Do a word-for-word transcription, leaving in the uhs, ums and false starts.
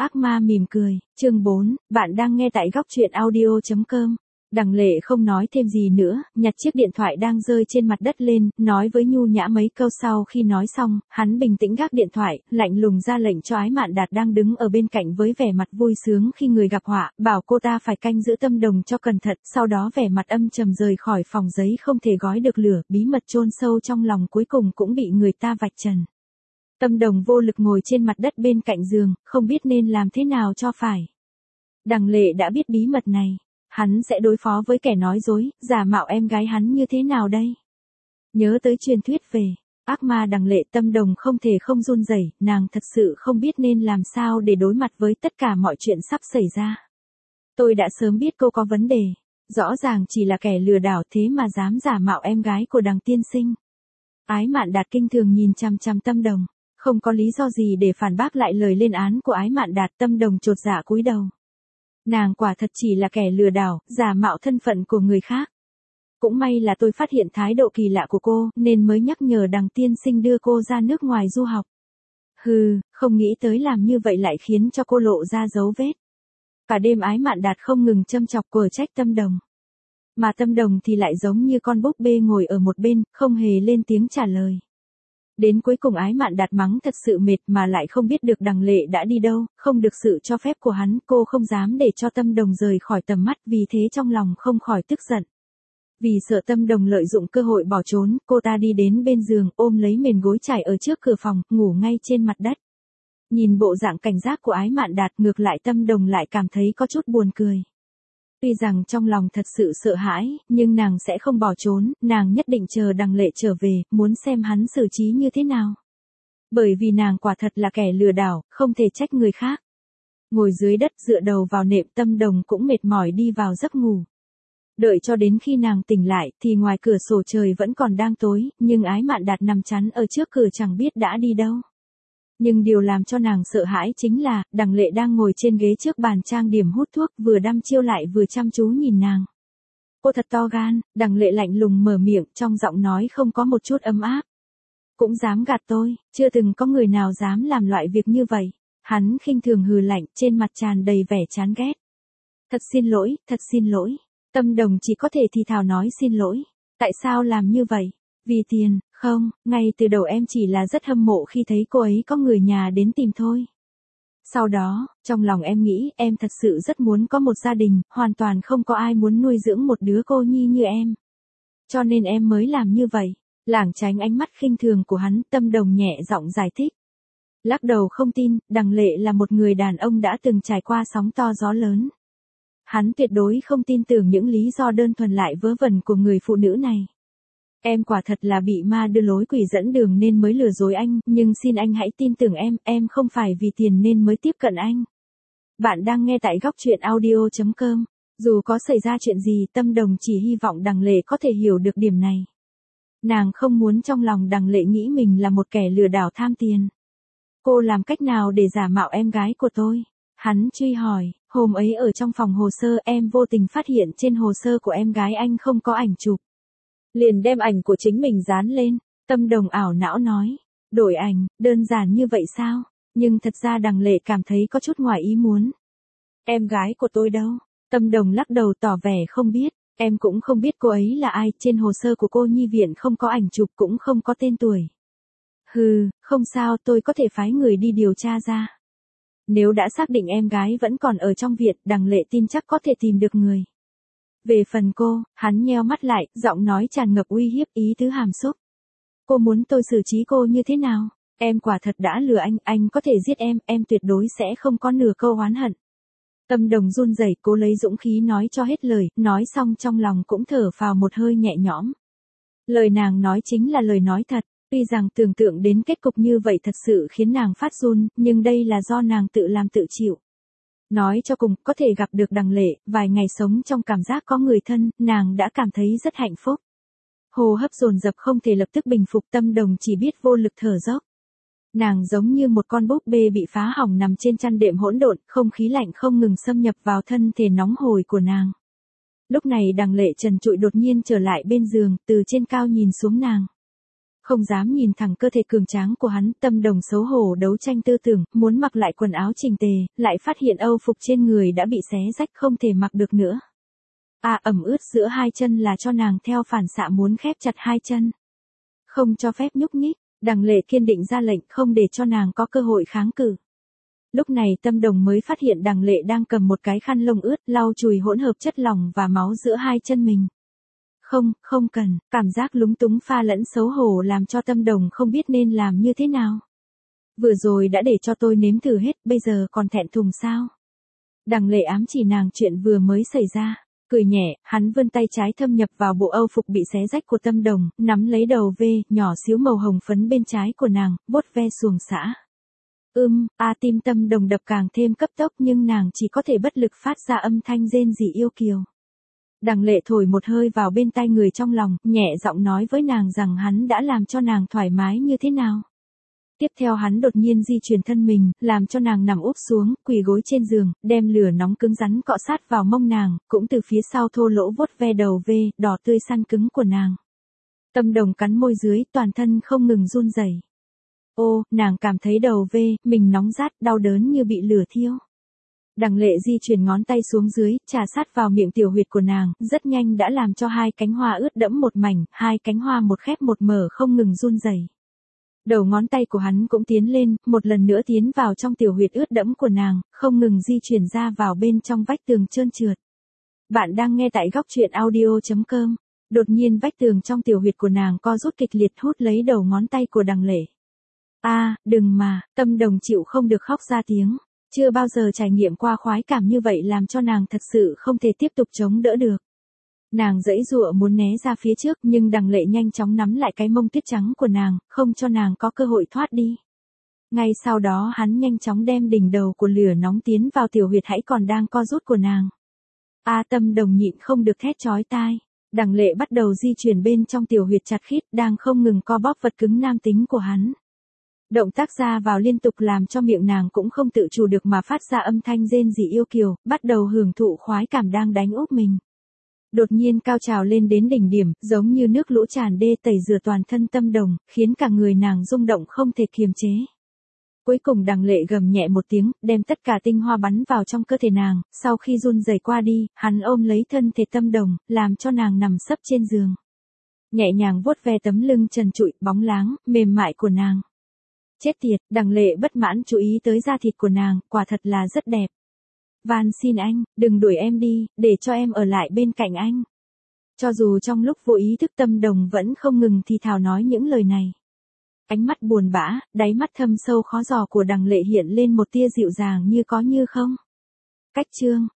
Ác ma mỉm cười, chương bốn, bạn đang nghe tại góc truyện audio chấm com. Đằng Lệ không nói thêm gì nữa, nhặt chiếc điện thoại đang rơi trên mặt đất lên, nói với nhu nhã mấy câu. Sau khi nói xong, hắn bình tĩnh gác điện thoại, lạnh lùng ra lệnh cho Ái Mạn Đạt đang đứng ở bên cạnh với vẻ mặt vui sướng khi người gặp họa, bảo cô ta phải canh giữ Tâm Đồng cho cẩn thận, sau đó vẻ mặt âm trầm rời khỏi phòng giấy không thể gói được lửa, bí mật chôn sâu trong lòng cuối cùng cũng bị người ta vạch trần. Tâm Đồng vô lực ngồi trên mặt đất bên cạnh giường, không biết nên làm thế nào cho phải. Đằng Lệ đã biết bí mật này, hắn sẽ đối phó với kẻ nói dối, giả mạo em gái hắn như thế nào đây? Nhớ tới truyền thuyết về ác ma Đằng Lệ, Tâm Đồng không thể không run rẩy, nàng thật sự không biết nên làm sao để đối mặt với tất cả mọi chuyện sắp xảy ra. Tôi đã sớm biết cô có vấn đề, rõ ràng chỉ là kẻ lừa đảo thế mà dám giả mạo em gái của Đằng tiên sinh. Ái Mạn Đạt kinh thường nhìn chằm chằm Tâm Đồng, không có lý do gì để phản bác lại lời lên án của Ái Mạn Đạt. Tâm Đồng chột dạ cúi đầu. Nàng quả thật chỉ là kẻ lừa đảo, giả mạo thân phận của người khác. Cũng may là tôi phát hiện thái độ kỳ lạ của cô, nên mới nhắc nhở Đằng tiên sinh đưa cô ra nước ngoài du học. Hừ, không nghĩ tới làm như vậy lại khiến cho cô lộ ra dấu vết. Cả đêm Ái Mạn Đạt không ngừng châm chọc quở trách Tâm Đồng. Mà Tâm Đồng thì lại giống như con búp bê ngồi ở một bên, không hề lên tiếng trả lời. Đến cuối cùng Ái Mạn Đạt mắng thật sự mệt mà lại không biết được Đằng Lệ đã đi đâu, không được sự cho phép của hắn, cô không dám để cho Tâm Đồng rời khỏi tầm mắt, vì thế trong lòng không khỏi tức giận. Vì sợ Tâm Đồng lợi dụng cơ hội bỏ trốn, cô ta đi đến bên giường, ôm lấy mền gối trải ở trước cửa phòng, ngủ ngay trên mặt đất. Nhìn bộ dạng cảnh giác của Ái Mạn Đạt, ngược lại Tâm Đồng lại cảm thấy có chút buồn cười. Tuy rằng trong lòng thật sự sợ hãi, nhưng nàng sẽ không bỏ trốn, nàng nhất định chờ Đằng Lệ trở về, muốn xem hắn xử trí như thế nào. Bởi vì nàng quả thật là kẻ lừa đảo, không thể trách người khác. Ngồi dưới đất dựa đầu vào nệm, Tâm Đồng cũng mệt mỏi đi vào giấc ngủ. Đợi cho đến khi nàng tỉnh lại, thì ngoài cửa sổ trời vẫn còn đang tối, nhưng Ái Mạn Đạt nằm chắn ở trước cửa chẳng biết đã đi đâu. Nhưng điều làm cho nàng sợ hãi chính là, Đằng Lệ đang ngồi trên ghế trước bàn trang điểm hút thuốc, vừa đăm chiêu lại vừa chăm chú nhìn nàng. Cô thật to gan, Đằng Lệ lạnh lùng mở miệng, trong giọng nói không có một chút ấm áp. Cũng dám gạt tôi, chưa từng có người nào dám làm loại việc như vậy. Hắn khinh thường hừ lạnh, trên mặt tràn đầy vẻ chán ghét. Thật xin lỗi, thật xin lỗi. Tâm Đồng chỉ có thể thì thào nói xin lỗi. Tại sao làm như vậy? Vì tiền, không, ngay từ đầu em chỉ là rất hâm mộ khi thấy cô ấy có người nhà đến tìm thôi. Sau đó, trong lòng em nghĩ em thật sự rất muốn có một gia đình, hoàn toàn không có ai muốn nuôi dưỡng một đứa cô nhi như em. Cho nên em mới làm như vậy. Lảng tránh ánh mắt khinh thường của hắn, Tâm Đồng nhẹ giọng giải thích. Lắc đầu không tin, Đằng Lệ là một người đàn ông đã từng trải qua sóng to gió lớn. Hắn tuyệt đối không tin tưởng những lý do đơn thuần lại vớ vẩn của người phụ nữ này. Em quả thật là bị ma đưa lối quỷ dẫn đường nên mới lừa dối anh, nhưng xin anh hãy tin tưởng em, em không phải vì tiền nên mới tiếp cận anh. Bạn đang nghe tại góc truyện audio chấm com. Dù có xảy ra chuyện gì, Tâm Đồng chỉ hy vọng Đằng Lệ có thể hiểu được điểm này. Nàng không muốn trong lòng Đằng Lệ nghĩ mình là một kẻ lừa đảo tham tiền. Cô làm cách nào để giả mạo em gái của tôi? Hắn truy hỏi, hôm ấy ở trong phòng hồ sơ em vô tình phát hiện trên hồ sơ của em gái anh không có ảnh chụp. Liền đem ảnh của chính mình dán lên. Tâm Đồng ảo não nói, đổi ảnh, đơn giản như vậy sao? Nhưng thật ra Đằng Lệ cảm thấy có chút ngoài ý muốn. Em gái của tôi đâu? Tâm Đồng lắc đầu tỏ vẻ không biết, em cũng không biết cô ấy là ai, trên hồ sơ của cô nhi viện không có ảnh chụp cũng không có tên tuổi. Hừ, không sao, tôi có thể phái người đi điều tra ra. Nếu đã xác định em gái vẫn còn ở trong viện, Đằng Lệ tin chắc có thể tìm được người. Về phần cô, hắn nheo mắt lại, giọng nói tràn ngập uy hiếp, ý tứ hàm xúc. Cô muốn tôi xử trí cô như thế nào? Em quả thật đã lừa anh, anh có thể giết em, em tuyệt đối sẽ không có nửa câu oán hận. Tâm Đồng run rẩy, cố lấy dũng khí nói cho hết lời, nói xong trong lòng cũng thở phào một hơi nhẹ nhõm. Lời nàng nói chính là lời nói thật, tuy rằng tưởng tượng đến kết cục như vậy thật sự khiến nàng phát run, nhưng đây là do nàng tự làm tự chịu. Nói cho cùng, có thể gặp được Đằng Lệ, vài ngày sống trong cảm giác có người thân, nàng đã cảm thấy rất hạnh phúc. Hô hấp dồn dập không thể lập tức bình phục, Tâm Đồng chỉ biết vô lực thở dốc. Nàng giống như một con búp bê bị phá hỏng nằm trên chăn đệm hỗn độn, không khí lạnh không ngừng xâm nhập vào thân thể nóng hổi của nàng. Lúc này Đằng Lệ trần trụi đột nhiên trở lại bên giường, từ trên cao nhìn xuống nàng. Không dám nhìn thẳng cơ thể cường tráng của hắn, Tâm Đồng xấu hổ đấu tranh tư tưởng, muốn mặc lại quần áo chỉnh tề, lại phát hiện âu phục trên người đã bị xé rách không thể mặc được nữa. À ẩm ướt giữa hai chân là cho nàng theo phản xạ muốn khép chặt hai chân. Không cho phép nhúc nhích, Đằng Lệ kiên định ra lệnh không để cho nàng có cơ hội kháng cự. Lúc này Tâm Đồng mới phát hiện Đằng Lệ đang cầm một cái khăn lông ướt lau chùi hỗn hợp chất lỏng và máu giữa hai chân mình. Không, không cần, cảm giác lúng túng pha lẫn xấu hổ làm cho Tâm Đồng không biết nên làm như thế nào. Vừa rồi đã để cho tôi nếm thử hết, bây giờ còn thẹn thùng sao? Đằng Lệ ám chỉ nàng chuyện vừa mới xảy ra. Cười nhẹ, hắn vươn tay trái thâm nhập vào bộ âu phục bị xé rách của Tâm Đồng, nắm lấy đầu V, nhỏ xíu màu hồng phấn bên trái của nàng, vuốt ve xuồng xã. Ưm, a tim Tâm Đồng đập càng thêm cấp tốc nhưng nàng chỉ có thể bất lực phát ra âm thanh rên rỉ yêu kiều. Đằng Lệ thổi một hơi vào bên tai người trong lòng, nhẹ giọng nói với nàng rằng hắn đã làm cho nàng thoải mái như thế nào. Tiếp theo hắn đột nhiên di chuyển thân mình, làm cho nàng nằm úp xuống, quỳ gối trên giường, đem lửa nóng cứng rắn cọ sát vào mông nàng, cũng từ phía sau thô lỗ vuốt ve đầu V, đỏ tươi săn cứng của nàng. Tâm Đồng cắn môi dưới, toàn thân không ngừng run rẩy. Ô, nàng cảm thấy đầu V, mình nóng rát, đau đớn như bị lửa thiêu. Đằng Lệ di chuyển ngón tay xuống dưới, trà sát vào miệng tiểu huyệt của nàng, rất nhanh đã làm cho hai cánh hoa ướt đẫm một mảnh, hai cánh hoa một khép một mở không ngừng run rẩy. Đầu ngón tay của hắn cũng tiến lên, một lần nữa tiến vào trong tiểu huyệt ướt đẫm của nàng, không ngừng di chuyển ra vào bên trong vách tường trơn trượt. Bạn đang nghe tại góc truyện audio chấm com. Đột nhiên vách tường trong tiểu huyệt của nàng co rút kịch liệt hút lấy đầu ngón tay của Đằng Lệ. A, à, đừng mà, Tâm Đồng chịu không được khóc ra tiếng. Chưa bao giờ trải nghiệm qua khoái cảm như vậy làm cho nàng thật sự không thể tiếp tục chống đỡ được. Nàng giãy giụa muốn né ra phía trước nhưng Đằng Lệ nhanh chóng nắm lại cái mông tuyết trắng của nàng, không cho nàng có cơ hội thoát đi. Ngay sau đó hắn nhanh chóng đem đỉnh đầu của lửa nóng tiến vào tiểu huyệt hãy còn đang co rút của nàng. A à, Tâm Đồng nhịn không được thét chói tai. Đằng Lệ bắt đầu di chuyển bên trong tiểu huyệt chặt khít đang không ngừng co bóp vật cứng nam tính của hắn. Động tác ra vào liên tục làm cho miệng nàng cũng không tự chủ được mà phát ra âm thanh rên rỉ yêu kiều, bắt đầu hưởng thụ khoái cảm đang đánh úp mình. Đột nhiên cao trào lên đến đỉnh điểm, giống như nước lũ tràn đê tẩy rửa toàn thân Tâm Đồng, khiến cả người nàng rung động không thể kiềm chế. Cuối cùng Đằng Lệ gầm nhẹ một tiếng, đem tất cả tinh hoa bắn vào trong cơ thể nàng, sau khi run rẩy qua đi, hắn ôm lấy thân thể Tâm Đồng, làm cho nàng nằm sấp trên giường. Nhẹ nhàng vuốt ve tấm lưng trần trụi, bóng láng, mềm mại của nàng. Chết tiệt, Đằng Lệ bất mãn chú ý tới da thịt của nàng, quả thật là rất đẹp. Van xin anh, đừng đuổi em đi, để cho em ở lại bên cạnh anh. Cho dù trong lúc vô ý thức Tâm Đồng vẫn không ngừng thì thào nói những lời này. Ánh mắt buồn bã, đáy mắt thâm sâu khó dò của Đằng Lệ hiện lên một tia dịu dàng như có như không. Cách chương,